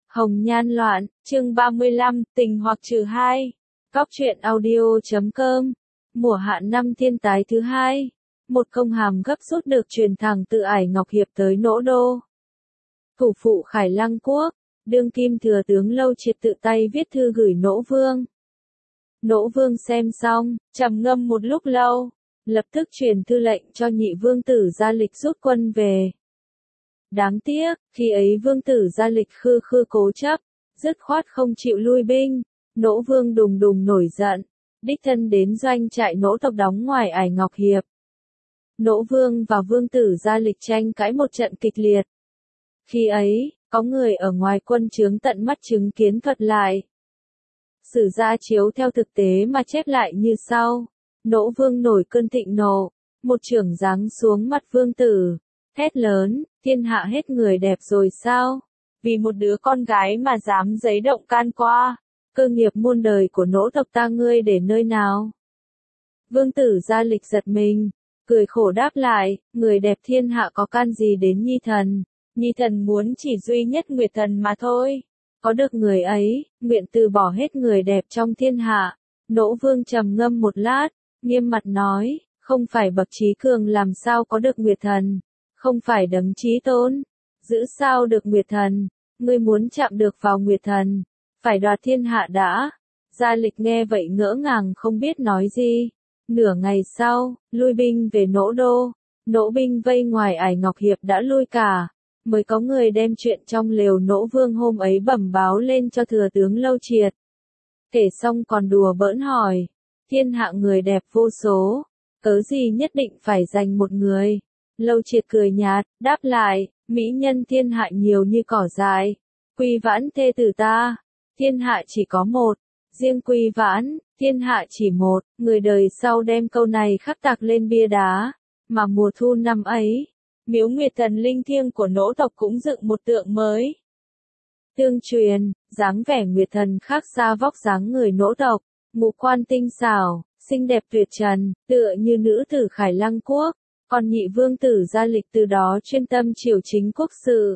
Hồng Nhan Loạn, chương 35, tình hoặc trừ hai. Cóc truyện audio.com. Mùa hạ năm thiên tái thứ hai. Một công hàm gấp rút được truyền thẳng từ Ải Ngọc Hiệp tới Nỗ Đô. Thủ phụ Khải Lăng Quốc, đương kim thừa tướng Lâu Triệt tự tay viết thư gửi Nỗ Vương. Nỗ Vương xem xong, trầm ngâm một lúc lâu, lập tức truyền thư lệnh cho nhị vương tử Gia Lịch rút quân về. Đáng tiếc, khi ấy vương tử Gia Lịch khư cố chấp, dứt khoát không chịu lui binh, Nỗ Vương đùng đùng nổi giận, đích thân đến doanh trại Nỗ tộc đóng ngoài Ải Ngọc Hiệp. Nỗ Vương và vương tử Gia Lịch tranh cãi một trận kịch liệt. Khi ấy, có người ở ngoài quân trướng tận mắt chứng kiến thuật lại. Sử gia chiếu theo thực tế mà chép lại như sau. Nỗ Vương nổi cơn thịnh nộ, một chưởng giáng xuống mặt vương tử, hét lớn, thiên hạ hết người đẹp rồi sao? Vì một đứa con gái mà dám giấy động can qua, cơ nghiệp muôn đời của Nỗ tộc ta ngươi để nơi nào? Vương tử Gia Lịch giật mình, cười khổ đáp lại, người đẹp thiên hạ có can gì đến nhi thần? Nhi thần muốn chỉ duy nhất Nguyệt thần mà thôi. Có được người ấy, nguyện từ bỏ hết người đẹp trong thiên hạ. Nỗ Vương trầm ngâm một lát, nghiêm mặt nói, không phải bậc trí cường làm sao có được Nguyệt thần, không phải đấng trí tôn, giữ sao được Nguyệt thần, ngươi muốn chạm được vào Nguyệt thần, phải đoạt thiên hạ đã. Gia Lịch nghe vậy ngỡ ngàng không biết nói gì. Nửa ngày sau, lui binh về Nỗ Đô, Nỗ binh vây ngoài Ải Ngọc Hiệp đã lui cả. Mới có người đem chuyện trong lều Nỗ Vương hôm ấy bẩm báo lên cho thừa tướng Lâu Triệt. Kể xong còn đùa bỡn hỏi, thiên hạ người đẹp vô số, cớ gì nhất định phải dành một người? Lâu Triệt cười nhạt, đáp lại, mỹ nhân thiên hạ nhiều như cỏ dại, Quy Vãn thê tử ta, thiên hạ chỉ có một, riêng Quy Vãn, thiên hạ chỉ một, người đời sau đem câu này khắc tạc lên bia đá, mà mùa thu năm ấy, miếu Nguyệt thần linh thiêng của Nỗ tộc cũng dựng một tượng mới. Tương truyền, dáng vẻ Nguyệt thần khác xa vóc dáng người Nỗ tộc, ngũ quan tinh xảo, xinh đẹp tuyệt trần, tựa như nữ tử Khải Lăng Quốc, còn nhị vương tử Gia Lịch từ đó chuyên tâm triều chính quốc sự.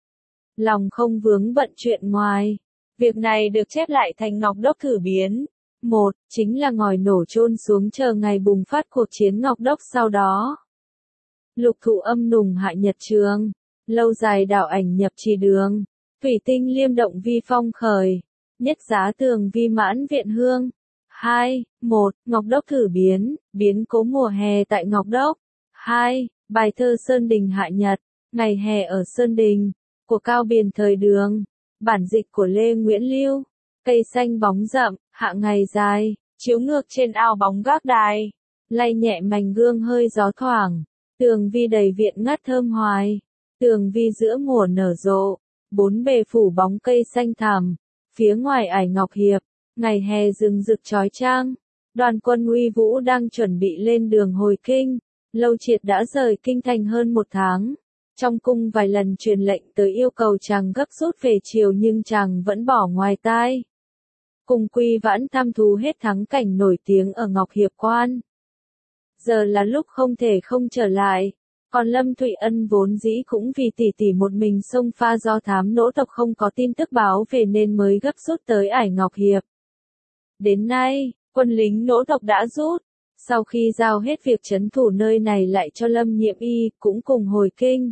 Lòng không vướng bận chuyện ngoài. Việc này được chép lại thành Ngọc Đốc thử biến. Một, chính là ngòi nổ chôn xuống chờ ngày bùng phát cuộc chiến Ngọc Đốc sau đó. Lục thụ âm nùng hại nhật trường, lâu dài đạo ảnh nhập trì đường, thủy tinh liêm động vi phong khởi, nhất giá tường vi mãn viện hương. 2. 1. Ngọc Đốc thử biến, biến cố mùa hè tại Ngọc Đốc. 2. Bài thơ Sơn Đình hạ nhật, ngày hè ở Sơn Đình, của Cao Biền thời Đường, bản dịch của Lê Nguyễn Lưu. Cây xanh bóng rậm, hạ ngày dài, chiếu ngược trên ao bóng gác đài, lay nhẹ mảnh gương hơi gió thoảng. Tường vi đầy viện ngát thơm hoài, tường vi giữa mùa nở rộ, bốn bề phủ bóng cây xanh thẳm, phía ngoài Ải Ngọc Hiệp, ngày hè rừng rực chói chang, đoàn quân uy vũ đang chuẩn bị lên đường hồi kinh. Lâu Triệt đã rời kinh thành hơn một tháng, trong cung vài lần truyền lệnh tới yêu cầu chàng gấp rút về triều nhưng chàng vẫn bỏ ngoài tai. Cùng Quy Vãn thăm thú hết thắng cảnh nổi tiếng ở Ngọc Hiệp Quan. Giờ là lúc không thể không trở lại, còn Lâm Thụy Ân vốn dĩ cũng vì tỷ một mình xông pha do thám Nỗ tộc không có tin tức báo về nên mới gấp rút tới Ải Ngọc Hiệp. Đến nay, quân lính Nỗ tộc đã rút, sau khi giao hết việc trấn thủ nơi này lại cho Lâm Nhiệm Y, cũng cùng hồi kinh.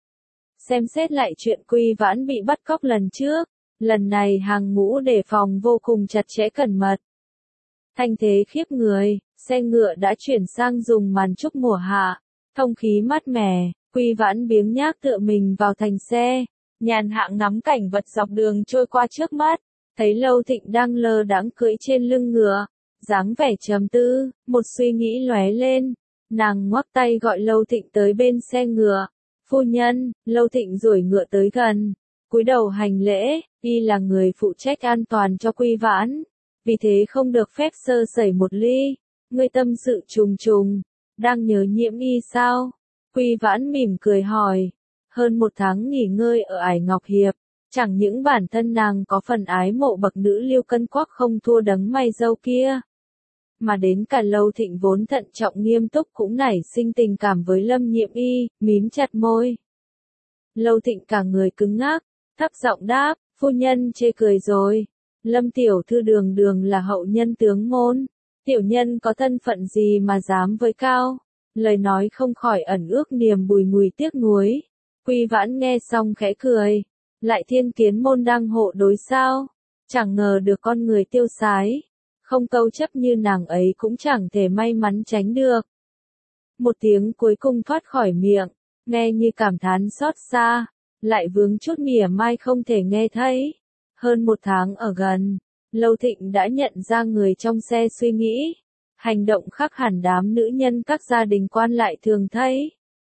Xem xét lại chuyện Quy Vãn bị bắt cóc lần trước, lần này hàng ngũ đề phòng vô cùng chặt chẽ cẩn mật. Thanh thế khiếp người, xe ngựa đã chuyển sang dùng màn trúc mùa hạ, thông khí mát mẻ, Quy Vãn biếng nhác tựa mình vào thành xe, nhàn hạ ngắm cảnh vật dọc đường trôi qua trước mắt, thấy Lâu Thịnh đang lơ đãng cưỡi trên lưng ngựa, dáng vẻ trầm tư, một suy nghĩ lóe lên, nàng ngoắc tay gọi Lâu Thịnh tới bên xe ngựa. Phu nhân. Lâu Thịnh duỗi ngựa tới gần, cúi đầu hành lễ, y là người phụ trách an toàn cho Quy Vãn, vì thế không được phép sơ sẩy một ly. Ngươi tâm sự trùng trùng, đang nhớ Nhiễm Y sao? Quy Vãn mỉm cười hỏi. Hơn một tháng nghỉ ngơi ở Ải Ngọc Hiệp, chẳng những bản thân nàng có phần ái mộ bậc nữ Liêu Cân Quắc không thua đấng mày râu kia, mà đến cả Lâu Thịnh vốn thận trọng nghiêm túc cũng nảy sinh tình cảm với Lâm Nhiệm Y, mím chặt môi. Lâu Thịnh cả người cứng ngắc, thấp giọng đáp, Phu nhân chê cười rồi. Lâm tiểu thư đường đường là hậu nhân tướng môn. Tiểu nhân có thân phận gì mà dám với cao. Lời nói không khỏi ẩn ước niềm bùi ngùi tiếc nuối. Quy Vãn nghe xong khẽ cười. Lại Thiên Kiến môn đang hộ đối sao? Chẳng ngờ được con người tiêu sái. Không câu chấp như nàng ấy cũng chẳng thể may mắn tránh được. Một tiếng cuối cùng thoát khỏi miệng, nghe như cảm thán xót xa, lại vướng chút mỉa mai không thể nghe thấy. Hơn một tháng ở gần, Lâu Thịnh đã nhận ra người trong xe suy nghĩ. Hành động khác hẳn đám nữ nhân các gia đình quan lại thường thấy.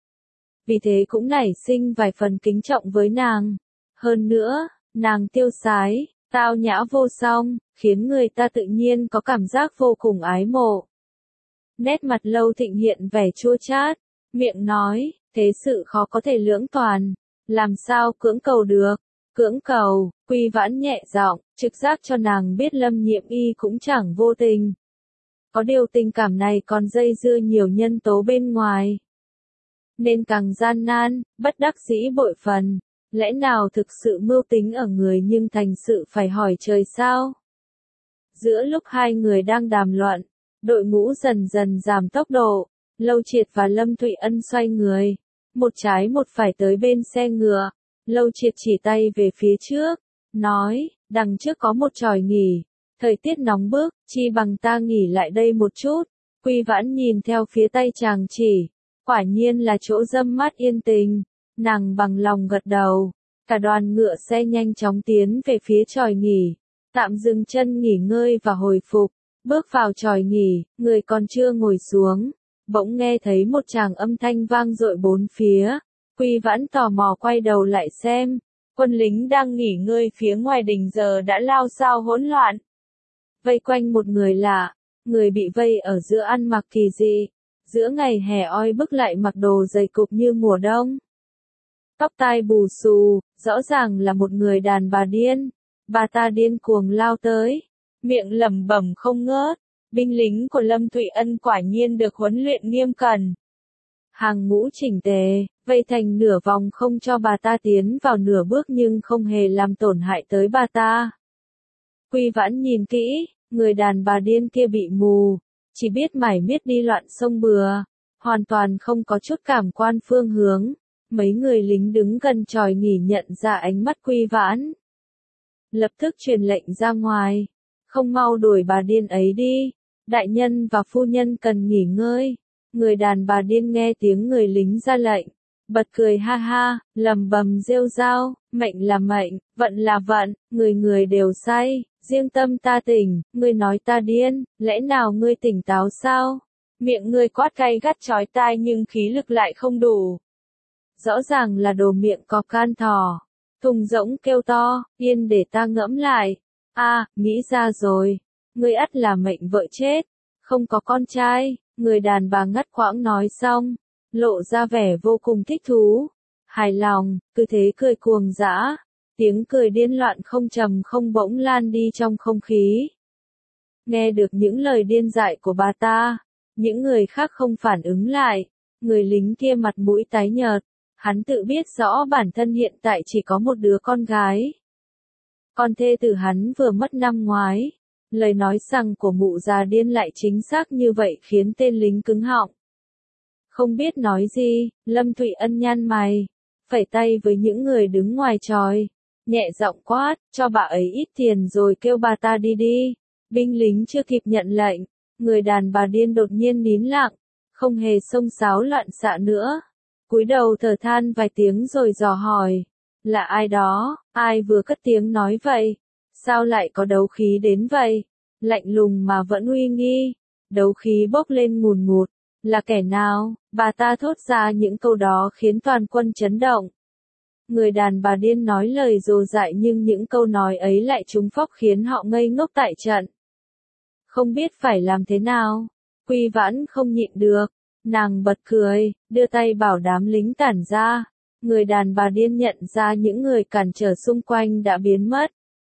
Vì thế cũng nảy sinh vài phần kính trọng với nàng. Hơn nữa, nàng tiêu sái, tao nhã vô song, khiến người ta tự nhiên có cảm giác vô cùng ái mộ. Nét mặt Lâu Thịnh hiện vẻ chua chát, miệng nói, thế sự khó có thể lưỡng toàn, làm sao cưỡng cầu được. Cưỡng cầu, Quy Vãn nhẹ giọng, trực giác cho nàng biết Lâm Nhiệm Y cũng chẳng vô tình. Có điều tình cảm này còn dây dưa nhiều nhân tố bên ngoài. Nên càng gian nan, bất đắc dĩ bội phần. Lẽ nào thực sự mưu tính ở người nhưng thành sự phải hỏi trời sao? Giữa lúc hai người đang đàm luận, đội ngũ dần dần giảm tốc độ. Lâu Triệt và Lâm Thụy Ân xoay người. Một trái một phải tới bên xe ngựa. Lâu Triệt chỉ tay về phía trước. Nói, đằng trước có một chòi nghỉ. Thời tiết nóng bức, chi bằng ta nghỉ lại đây một chút. Quy Vãn nhìn theo phía tay chàng chỉ. Quả nhiên là chỗ râm mát yên tình. Nàng bằng lòng gật đầu. Cả đoàn ngựa xe nhanh chóng tiến về phía chòi nghỉ. Tạm dừng chân nghỉ ngơi và hồi phục. Bước vào chòi nghỉ, người còn chưa ngồi xuống. Bỗng nghe thấy một tràng âm thanh vang dội bốn phía. Quy Vãn tò mò quay đầu lại xem. Quân lính đang nghỉ ngơi phía ngoài đình giờ đã lao sao hỗn loạn. Vây quanh một người lạ. Người bị vây ở giữa ăn mặc kỳ dị. Giữa ngày hè oi bức lại mặc đồ dày cục như mùa đông. Tóc tai bù xù, rõ ràng là một người đàn bà điên. Bà ta điên cuồng lao tới, miệng lẩm bẩm không ngớt. Binh lính của Lâm Thụy Ân quả nhiên được huấn luyện nghiêm cẩn. Hàng ngũ chỉnh tề, vây thành nửa vòng không cho bà ta tiến vào nửa bước nhưng không hề làm tổn hại tới bà ta. Quy Vãn nhìn kỹ, người đàn bà điên kia bị mù, chỉ biết mải miết đi loạn sông bừa, hoàn toàn không có chút cảm quan phương hướng. Mấy người lính đứng gần chòi nghỉ nhận ra ánh mắt Quy Vãn. Lập tức truyền lệnh ra ngoài, không mau đuổi bà điên ấy đi, đại nhân và phu nhân cần nghỉ ngơi. Người đàn bà điên nghe tiếng người lính ra lệnh, bật cười ha ha, lầm bầm rêu rao, mệnh là mệnh, vận là vận, người người đều say, riêng tâm ta tỉnh, ngươi nói ta điên, lẽ nào ngươi tỉnh táo sao? Miệng ngươi quát gay gắt chói tai nhưng khí lực lại không đủ. Rõ ràng là đồ miệng có can thỏ. Thùng rỗng kêu to, yên để ta ngẫm lại. Nghĩ ra rồi. Ngươi ắt là mệnh vợ chết. Không có con trai. Người đàn bà ngắt quãng nói xong. Lộ ra vẻ vô cùng thích thú. Hài lòng, cứ thế cười cuồng dã. Tiếng cười điên loạn không trầm không bỗng lan đi trong không khí. Nghe được những lời điên dại của bà ta. Những người khác không phản ứng lại. Người lính kia mặt mũi tái nhợt. Hắn tự biết rõ bản thân hiện tại chỉ có một đứa con gái. Con thê tử hắn vừa mất năm ngoái. Lời nói rằng của mụ già điên lại chính xác như vậy khiến tên lính cứng họng. Không biết nói gì, Lâm Thụy Ân nhăn mày. Phẩy tay với những người đứng ngoài chòi. Nhẹ giọng quát, cho bà ấy ít tiền rồi kêu bà ta đi đi. Binh lính chưa kịp nhận lệnh. Người đàn bà điên đột nhiên nín lặng. Không hề xông xáo loạn xạ nữa. Cúi đầu thở than vài tiếng rồi dò hỏi. Là ai đó, ai vừa cất tiếng nói vậy? Sao lại có đấu khí đến vậy? Lạnh lùng mà vẫn uy nghi. Đấu khí bốc lên ngùn ngụt. Là kẻ nào? Bà ta thốt ra những câu đó khiến toàn quân chấn động. Người đàn bà điên nói lời dồ dại nhưng những câu nói ấy lại trúng phóc khiến họ ngây ngốc tại trận. Không biết phải làm thế nào. Quy Vãn không nhịn được. Nàng bật cười, đưa tay bảo đám lính tản ra. Người đàn bà điên nhận ra những người cản trở xung quanh đã biến mất.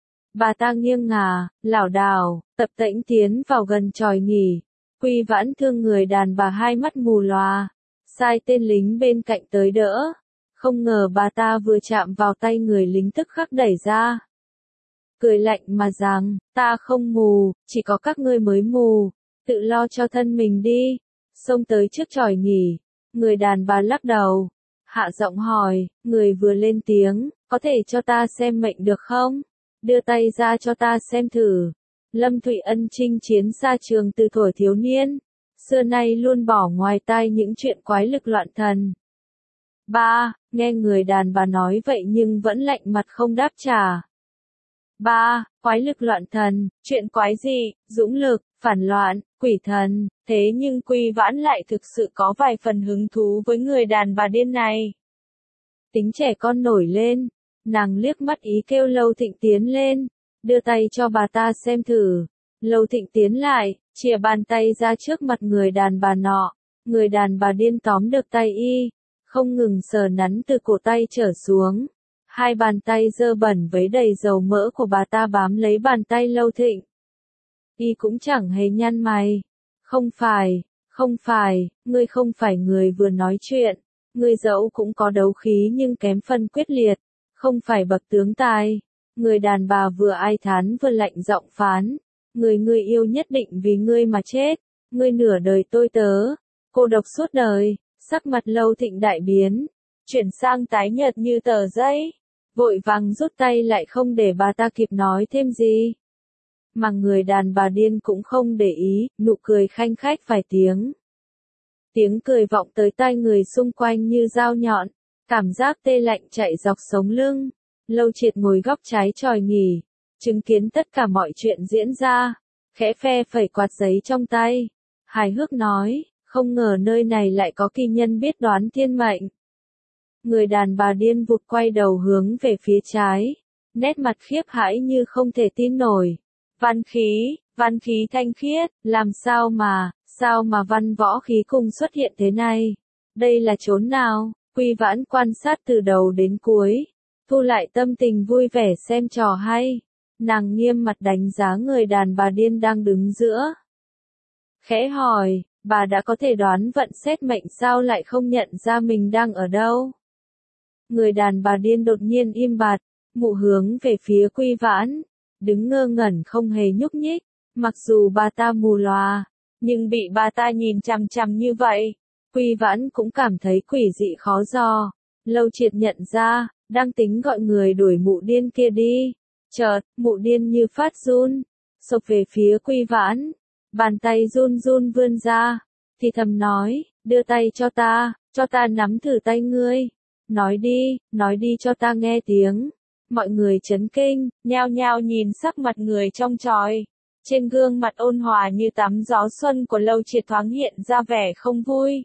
Bà ta nghiêng ngả, lảo đảo, tập tễnh tiến vào gần chòi nghỉ. Quy Vãn thương người đàn bà hai mắt mù lòa. Sai tên lính bên cạnh tới đỡ. Không ngờ bà ta vừa chạm vào tay người lính tức khắc đẩy ra. cười lạnh mà rằng, ta không mù, chỉ có các ngươi mới mù, tự lo cho thân mình đi. Xông tới trước chòi nghỉ, người đàn bà lắc đầu, hạ giọng hỏi, người vừa lên tiếng, có thể cho ta xem mệnh được không? Đưa tay ra cho ta xem thử. Lâm Thụy Ân chinh chiến xa trường từ thuở thiếu niên, xưa nay luôn bỏ ngoài tai những chuyện quái lực loạn thần. Ba, nghe người đàn bà nói vậy nhưng vẫn lạnh mặt không đáp trả. Ba, quái lực loạn thần, chuyện quái gì, dũng lực, phản loạn, quỷ thần, thế nhưng Quy Vãn lại thực sự có vài phần hứng thú với người đàn bà điên này. Tính trẻ con nổi lên, nàng liếc mắt ý kêu Lâu Thịnh tiến lên, đưa tay cho bà ta xem thử. Lâu Thịnh tiến lại, chìa bàn tay ra trước mặt người đàn bà nọ, người đàn bà điên tóm được tay y, không ngừng sờ nắn từ cổ tay trở xuống. Hai bàn tay dơ bẩn với đầy dầu mỡ của bà ta bám lấy bàn tay Lâu Thịnh. Y cũng chẳng hề nhăn mày. Không phải, ngươi không phải người vừa nói chuyện. Ngươi dẫu cũng có đấu khí nhưng kém phân quyết liệt. Không phải bậc tướng tài. Người đàn bà vừa ai thán vừa lạnh giọng phán. Người yêu nhất định vì ngươi mà chết. Ngươi nửa đời tôi tớ. Cô độc suốt đời. Sắc mặt Lâu Thịnh đại biến. Chuyển sang tái nhợt như tờ giấy. Vội vàng rút tay lại không để bà ta kịp nói thêm gì. Mà người đàn bà điên cũng không để ý, nụ cười khanh khách vài tiếng. Tiếng cười vọng tới tai người xung quanh như dao nhọn, cảm giác tê lạnh chạy dọc sống lưng. Lâu Triệt ngồi góc trái chòi nghỉ, chứng kiến tất cả mọi chuyện diễn ra, khẽ phe phẩy quạt giấy trong tay. Hài hước nói, không ngờ nơi này lại có kỳ nhân biết đoán thiên mệnh. Người đàn bà điên vụt quay đầu hướng về phía trái, nét mặt khiếp hãi như không thể tin nổi. Văn khí thanh khiết, làm sao mà văn võ khí cùng xuất hiện thế này? Đây là chốn nào? Quy Vãn quan sát từ đầu đến cuối, thu lại tâm tình vui vẻ xem trò hay. Nàng nghiêm mặt đánh giá người đàn bà điên đang đứng giữa. Khẽ hỏi, bà đã có thể đoán vận xét mệnh sao lại không nhận ra mình đang ở đâu? Người đàn bà điên đột nhiên im bặt, mụ hướng về phía Quy Vãn, đứng ngơ ngẩn không hề nhúc nhích, mặc dù bà ta mù lòa, nhưng bị bà ta nhìn chằm chằm như vậy, Quy Vãn cũng cảm thấy quỷ dị khó dò. Lâu Triệt nhận ra, đang tính gọi người đuổi mụ điên kia đi, chợt, mụ điên như phát run, xộc về phía Quy Vãn, bàn tay run run vươn ra, thì thầm nói, đưa tay cho ta nắm thử tay ngươi, nói đi cho ta nghe tiếng. Mọi người chấn kinh, nhao nhao nhìn sắc mặt người trong chòi. Trên gương mặt ôn hòa như tắm gió xuân của Lâu Triệt thoáng hiện ra vẻ không vui.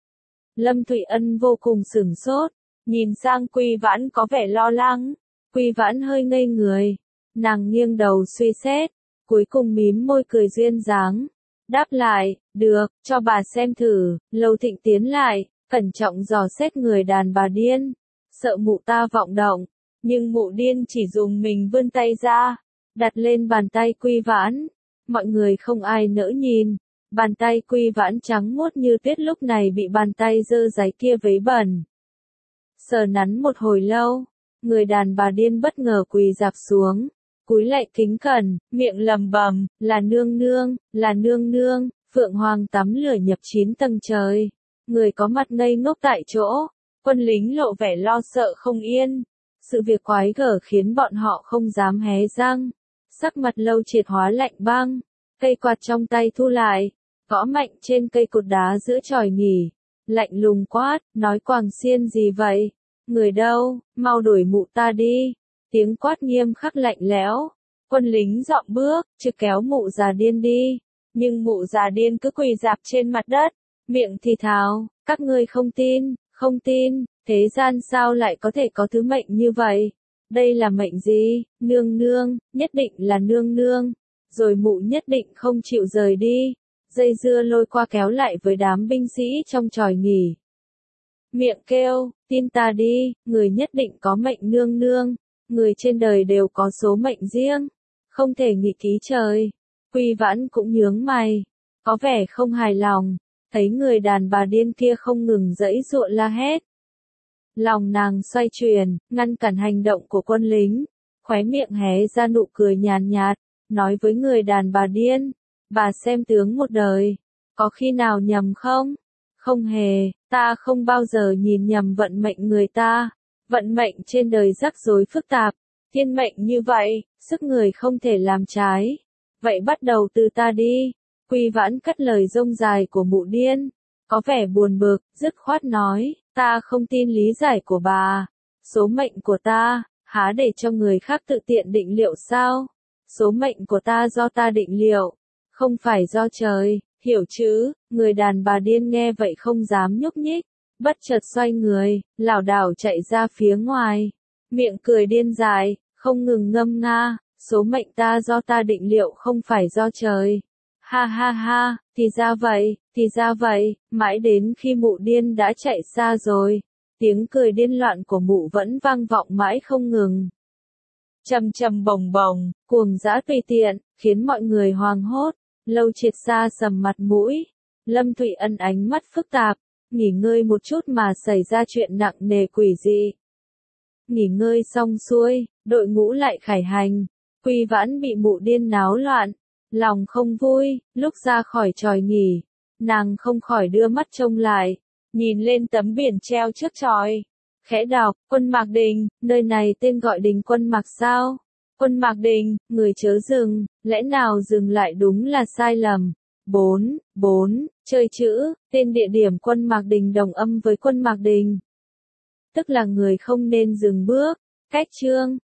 Lâm Thụy Ân vô cùng sửng sốt, nhìn sang Quy Vãn có vẻ lo lắng. Quy Vãn hơi ngây người, nàng nghiêng đầu suy xét, cuối cùng mím môi cười duyên dáng. Đáp lại, được, cho bà xem thử. Lâu Thịnh tiến lại, cẩn trọng dò xét người đàn bà điên, sợ mụ ta vọng động. Nhưng mụ điên chỉ dùng mình vươn tay ra, đặt lên bàn tay Quy Vãn. Mọi người không ai nỡ nhìn. Bàn tay Quy Vãn trắng muốt như tuyết lúc này bị bàn tay dơ dáy kia vấy bẩn. Sờ nắn một hồi lâu, người đàn bà điên bất ngờ quỳ rạp xuống, cúi lạy kính cẩn, miệng lầm bầm, là nương nương, Phượng Hoàng tắm lửa nhập 9 tầng trời. Người có mặt ngây ngốc tại chỗ, quân lính lộ vẻ lo sợ không yên. Sự việc quái gở khiến bọn họ không dám hé răng. Sắc mặt Lâu Triệt hóa lạnh băng, cây quạt trong tay thu lại, gõ mạnh trên cây cột đá giữa chòi nghỉ. Lạnh lùng quát, nói quàng xiên gì vậy? Người đâu, mau đuổi mụ ta đi. Tiếng quát nghiêm khắc lạnh lẽo. Quân lính dọn bước, chứ kéo mụ già điên đi. Nhưng mụ già điên cứ quỳ rạp trên mặt đất, miệng thì thào, các ngươi không tin. Thế gian sao lại có thể có thứ mệnh như vậy? Đây là mệnh gì? Nương, nhất định là nương. Rồi mụ nhất định không chịu rời đi. Dây dưa lôi qua kéo lại với đám binh sĩ trong chòi nghỉ. Miệng kêu, tin ta đi, người nhất định có mệnh nương. Người trên đời đều có số mệnh riêng. Không thể nghịch ý trời. Quy Vãn cũng nhướng mày. Có vẻ không hài lòng. Thấy người đàn bà điên kia không ngừng giãy giụa la hét. Lòng nàng xoay chuyển, ngăn cản hành động của quân lính. khóe miệng hé ra nụ cười nhàn nhạt, nói với người đàn bà điên, bà xem tướng một đời, có khi nào nhầm không? Không hề, ta không bao giờ nhìn nhầm vận mệnh người ta, vận mệnh trên đời rắc rối phức tạp, thiên mệnh như vậy, sức người không thể làm trái. Vậy bắt đầu từ ta đi. Quy Vãn cắt lời rông dài của mụ điên, có vẻ buồn bực, dứt khoát nói, ta không tin lý giải của bà. Số mệnh của ta, há để cho người khác tự tiện định liệu sao? Số mệnh của ta do ta định liệu, không phải do trời, hiểu chứ? Người đàn bà điên nghe vậy không dám nhúc nhích, bất chợt xoay người, lảo đảo chạy ra phía ngoài, miệng cười điên dại, không ngừng ngâm nga, số mệnh ta do ta định liệu không phải do trời. Ha ha ha, thì ra vậy, mãi đến khi mụ điên đã chạy xa rồi, tiếng cười điên loạn của mụ vẫn vang vọng mãi không ngừng. Trầm trầm bồng bồng, cuồng dã tùy tiện, khiến mọi người hoang hốt, Lâu Triệt xa sầm mặt mũi, Lâm Thụy Ân ánh mắt phức tạp, nghỉ ngơi một chút mà xảy ra chuyện nặng nề quỷ dị. Nghỉ ngơi xong xuôi, đội ngũ lại khải hành, Quy Vãn bị mụ điên náo loạn, lòng không vui, lúc ra khỏi chòi nghỉ, nàng không khỏi đưa mắt trông lại, nhìn lên tấm biển treo trước chòi, khẽ đọc, Quân Mạc Đình, nơi này tên gọi đình Quân Mạc sao? Quân Mạc Đình, người chớ dừng, lẽ nào dừng lại đúng là sai lầm. 4. Chơi chữ, tên địa điểm Quân Mạc Đình đồng âm với Quân Mạc Đình, tức là người không nên dừng bước. Cách chương